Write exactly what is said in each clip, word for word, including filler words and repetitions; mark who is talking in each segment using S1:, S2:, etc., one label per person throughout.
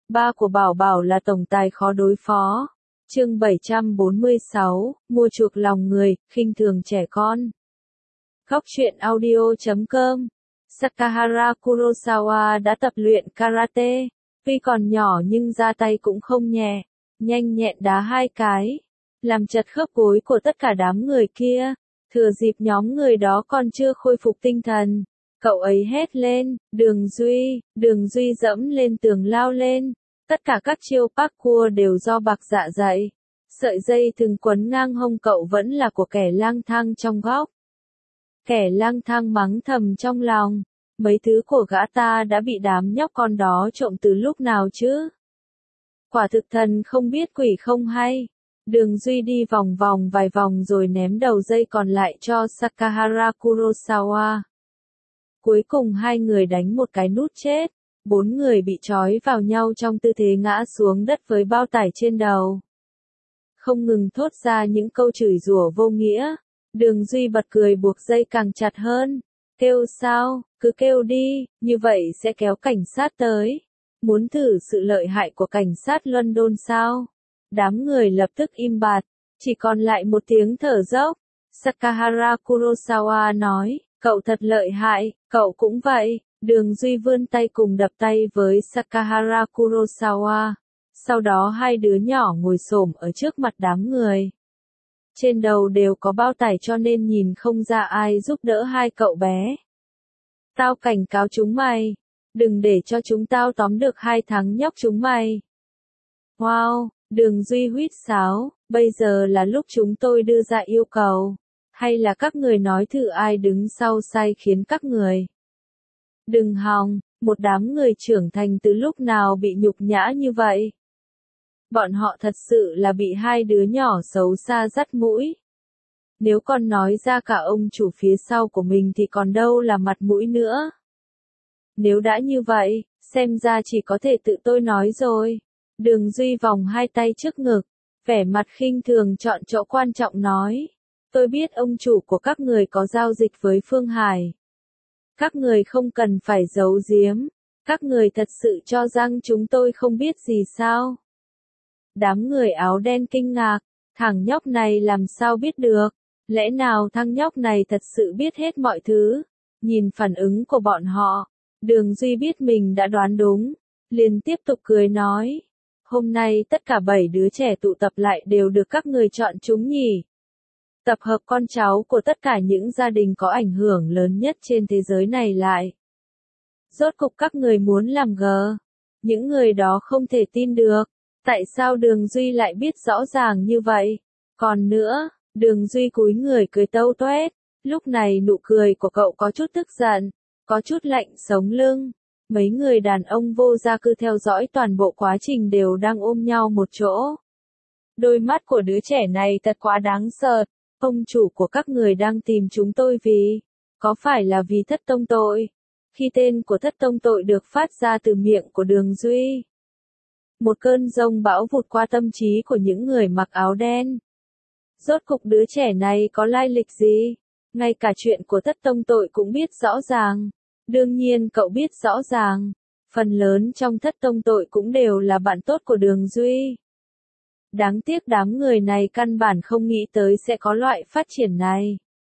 S1: Ba của Bảo Bảo là tổng tài khó đối phó. Chương bảy trăm bốn mươi sáu, mua chuộc lòng người, khinh thường trẻ con. Góc truyện audio chấm com. Sakahara Kurosawa đã tập luyện karate. Tuy còn nhỏ nhưng ra tay cũng không nhẹ. Nhanh nhẹn đá hai cái. Làm chật khớp gối của tất cả đám người kia. Thừa dịp nhóm người đó còn chưa khôi phục tinh thần. Cậu ấy hét lên, Đường Duy, Đường Duy dẫm lên tường lao lên. Tất cả các chiêu parkour đều do bạc dạ dạy. Sợi dây thừng quấn ngang hông cậu vẫn là của kẻ lang thang trong góc. Kẻ lang thang mắng thầm trong lòng. Mấy thứ của gã ta đã bị đám nhóc con đó trộm từ lúc nào chứ? Quả thực thần không biết quỷ không hay. Đường Duy đi vòng vòng vài vòng rồi ném đầu dây còn lại cho Sakahara Kurosawa. Cuối cùng hai người đánh một cái nút chết. Bốn người bị trói vào nhau trong tư thế ngã xuống đất với bao tải trên đầu. Không ngừng thốt ra những câu chửi rủa vô nghĩa. Đường Duy bật cười buộc dây càng chặt hơn. Kêu sao, cứ kêu đi, như vậy sẽ kéo cảnh sát tới. Muốn thử sự lợi hại của cảnh sát London sao? Đám người lập tức im bặt, chỉ còn lại một tiếng thở dốc. Sakahara Kurosawa nói, cậu thật lợi hại, cậu cũng vậy. Đường Duy vươn tay cùng đập tay với Sakahara Kurosawa. Sau đó hai đứa nhỏ ngồi xổm ở trước mặt đám người. Trên đầu đều có bao tải cho nên nhìn không ra ai giúp đỡ hai cậu bé. Tao cảnh cáo chúng mày. Đừng để cho chúng tao tóm được hai thằng nhóc chúng mày. Wow, Đường Duy huýt sáo, bây giờ là lúc chúng tôi đưa ra yêu cầu. Hay là các người nói thử ai đứng sau sai khiến các người. Đừng hòng, một đám người trưởng thành từ lúc nào bị nhục nhã như vậy. Bọn họ thật sự là bị hai đứa nhỏ xấu xa dắt mũi. Nếu còn nói ra cả ông chủ phía sau của mình thì còn đâu là mặt mũi nữa. Nếu đã như vậy, xem ra chỉ có thể tự tôi nói rồi. Đường Duy vòng hai tay trước ngực, vẻ mặt khinh thường chọn chỗ quan trọng nói. Tôi biết ông chủ của các người có giao dịch với Phương Hải. Các người không cần phải giấu giếm. Các người thật sự cho rằng chúng tôi không biết gì sao? Đám người áo đen kinh ngạc. Thằng nhóc này làm sao biết được? Lẽ nào thằng nhóc này thật sự biết hết mọi thứ? Nhìn phản ứng của bọn họ, Đường Duy biết mình đã đoán đúng. Liền tiếp tục cười nói. Hôm nay tất cả bảy đứa trẻ tụ tập lại đều được các người chọn chúng nhỉ? Tập hợp con cháu của tất cả những gia đình có ảnh hưởng lớn nhất trên thế giới này lại. Rốt cục các người muốn làm gờ. Những người đó không thể tin được. Tại sao Đường Duy lại biết rõ ràng như vậy? Còn nữa, Đường Duy cúi người cười tâu toét. Lúc này nụ cười của cậu có chút tức giận, có chút lạnh sống lưng. Mấy người đàn ông vô gia cư theo dõi toàn bộ quá trình đều đang ôm nhau một chỗ. Đôi mắt của đứa trẻ này thật quá đáng sợ. Ông chủ của các người đang tìm chúng tôi vì, có phải là vì thất tông tội? Khi tên của thất tông tội được phát ra từ miệng của Đường Duy, một cơn giông bão vụt qua tâm trí của những người mặc áo đen. Rốt cục đứa trẻ này có lai lịch gì? Ngay cả chuyện của thất tông tội cũng biết rõ ràng. Đương nhiên cậu biết rõ ràng. Phần lớn trong thất tông tội cũng đều là bạn tốt của Đường Duy. Đáng tiếc đám người này căn bản không nghĩ tới sẽ có loại phát triển này.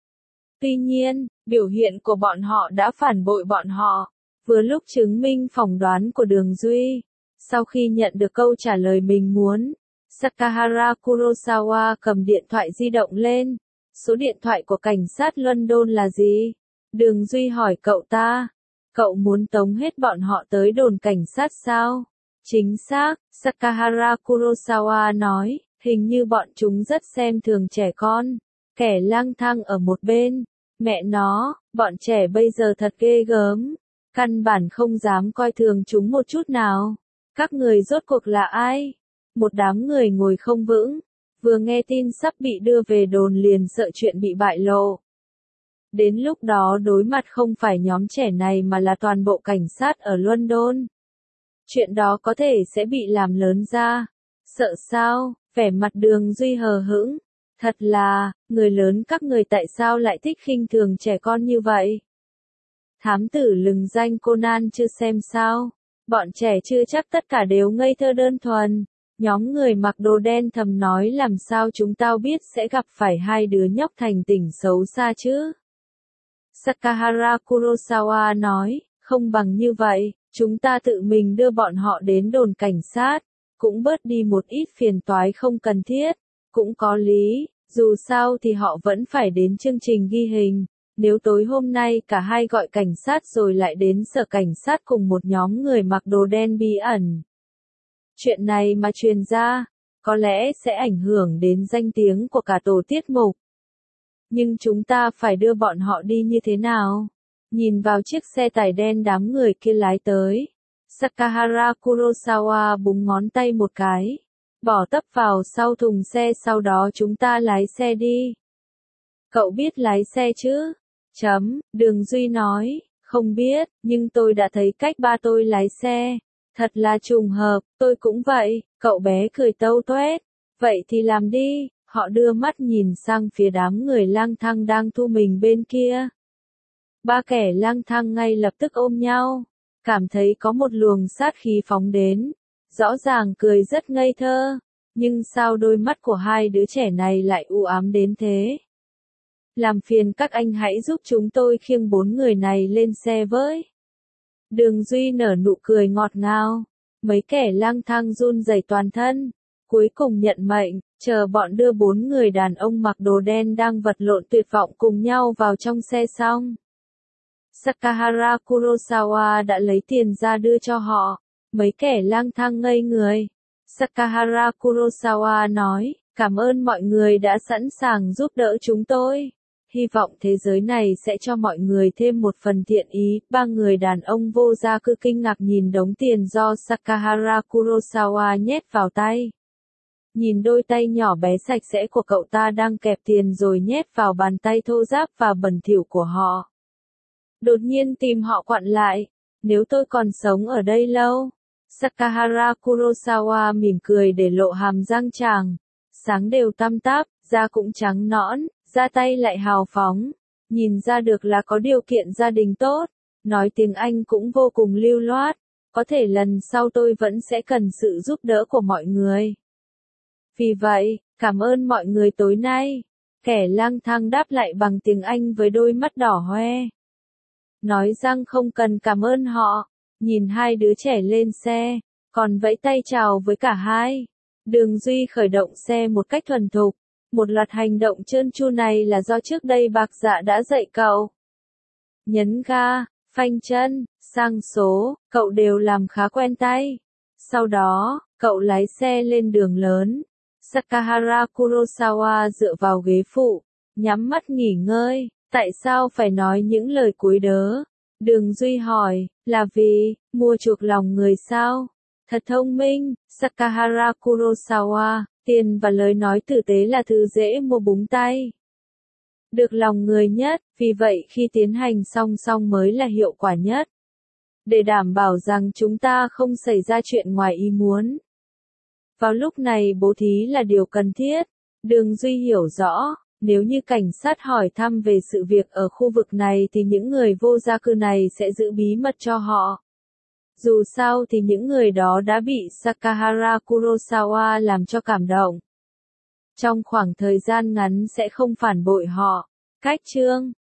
S1: Tuy nhiên, biểu hiện của bọn họ đã phản bội bọn họ, vừa lúc chứng minh phỏng đoán của Đường Duy. Sau khi nhận được câu trả lời mình muốn, Sakahara Kurosawa cầm điện thoại di động lên. Số điện thoại của cảnh sát London là gì? Đường Duy hỏi cậu ta. Cậu muốn tống hết bọn họ tới đồn cảnh sát sao? Chính xác, Sakahara Kurosawa nói, hình như bọn chúng rất xem thường trẻ con. Kẻ lang thang ở một bên. Mẹ nó, bọn trẻ bây giờ thật ghê gớm. Căn bản không dám coi thường chúng một chút nào. Các người rốt cuộc là ai? Một đám người ngồi không vững. Vừa nghe tin sắp bị đưa về đồn liền sợ chuyện bị bại lộ. Đến lúc đó đối mặt không phải nhóm trẻ này mà là toàn bộ cảnh sát ở London. Chuyện đó có thể sẽ bị làm lớn ra. Sợ sao? Vẻ mặt Đường Duy hờ hững. Thật là, người lớn các người tại sao lại thích khinh thường trẻ con như vậy? Thám tử lừng danh Conan chưa xem sao? Bọn trẻ chưa chắc tất cả đều ngây thơ đơn thuần. Nhóm người mặc đồ đen thầm nói làm sao chúng tao biết sẽ gặp phải hai đứa nhóc thành tỉnh xấu xa chứ. Sakahara Kurosawa nói, không bằng như vậy, chúng ta tự mình đưa bọn họ đến đồn cảnh sát, cũng bớt đi một ít phiền toái không cần thiết, cũng có lý, dù sao thì họ vẫn phải đến chương trình ghi hình, nếu tối hôm nay cả hai gọi cảnh sát rồi lại đến sở cảnh sát cùng một nhóm người mặc đồ đen bí ẩn. Chuyện này mà truyền ra, có lẽ sẽ ảnh hưởng đến danh tiếng của cả tổ tiết mục. Nhưng chúng ta phải đưa bọn họ đi như thế nào? Nhìn vào chiếc xe tải đen đám người kia lái tới. Sakahara Kurosawa búng ngón tay một cái. Bỏ tấp vào sau thùng xe sau đó chúng ta lái xe đi. Cậu biết lái xe chứ? Chấm, Đường Duy nói, không biết, nhưng tôi đã thấy cách ba tôi lái xe. Thật là trùng hợp, tôi cũng vậy, cậu bé cười tâu toét. Vậy thì làm đi, họ đưa mắt nhìn sang phía đám người lang thang đang thu mình bên kia. Ba kẻ lang thang ngay lập tức ôm nhau, cảm thấy có một luồng sát khí phóng đến. Rõ ràng cười rất ngây thơ, nhưng sao đôi mắt của hai đứa trẻ này lại u ám đến thế? Làm phiền các anh hãy giúp chúng tôi khiêng bốn người này lên xe với. Đường Duy nở nụ cười ngọt ngào, mấy kẻ lang thang run rẩy toàn thân, cuối cùng nhận mệnh, chờ bọn đưa bốn người đàn ông mặc đồ đen đang vật lộn tuyệt vọng cùng nhau vào trong xe xong. Sakahara Kurosawa đã lấy tiền ra đưa cho họ, mấy kẻ lang thang ngây người. Sakahara Kurosawa nói, cảm ơn mọi người đã sẵn sàng giúp đỡ chúng tôi. Hy vọng thế giới này sẽ cho mọi người thêm một phần thiện ý. Ba người đàn ông vô gia cư kinh ngạc nhìn đống tiền do Sakahara Kurosawa nhét vào tay. Nhìn đôi tay nhỏ bé sạch sẽ của cậu ta đang kẹp tiền rồi nhét vào bàn tay thô ráp và bẩn thỉu của họ. Đột nhiên tim họ quặn lại. Nếu tôi còn sống ở đây lâu. Sakahara Kurosawa mỉm cười để lộ hàm răng chàng. Sáng đều tăm táp, da cũng trắng nõn, da tay lại hào phóng. Nhìn ra được là có điều kiện gia đình tốt. Nói tiếng Anh cũng vô cùng lưu loát. Có thể lần sau tôi vẫn sẽ cần sự giúp đỡ của mọi người. Vì vậy, cảm ơn mọi người tối nay. Kẻ lang thang đáp lại bằng tiếng Anh với đôi mắt đỏ hoe. Nói rằng không cần cảm ơn họ. Nhìn hai đứa trẻ lên xe, còn vẫy tay chào với cả hai. Đường Duy khởi động xe một cách thuần thục. Một loạt hành động trơn tru này là do trước đây Bạc Dạ đã dạy cậu. Nhấn ga, phanh chân, sang số, cậu đều làm khá quen tay. Sau đó, cậu lái xe lên đường lớn. Sakahara Kurosawa dựa vào ghế phụ, nhắm mắt nghỉ ngơi. Tại sao phải nói những lời cuối đớ? Đường Duy hỏi, là vì, mua chuộc lòng người sao? Thật thông minh, Sakahara Kurosawa, tiền và lời nói tử tế là thứ dễ mua búng tay. Được lòng người nhất, vì vậy khi tiến hành song song mới là hiệu quả nhất. Để đảm bảo rằng chúng ta không xảy ra chuyện ngoài ý muốn. Vào lúc này bố thí là điều cần thiết. Đường Duy hiểu rõ. Nếu như cảnh sát hỏi thăm về sự việc ở khu vực này thì những người vô gia cư này sẽ giữ bí mật cho họ. Dù sao thì những người đó đã bị Sakahara Kurosawa làm cho cảm động. Trong khoảng thời gian ngắn sẽ không phản bội họ. Cách chương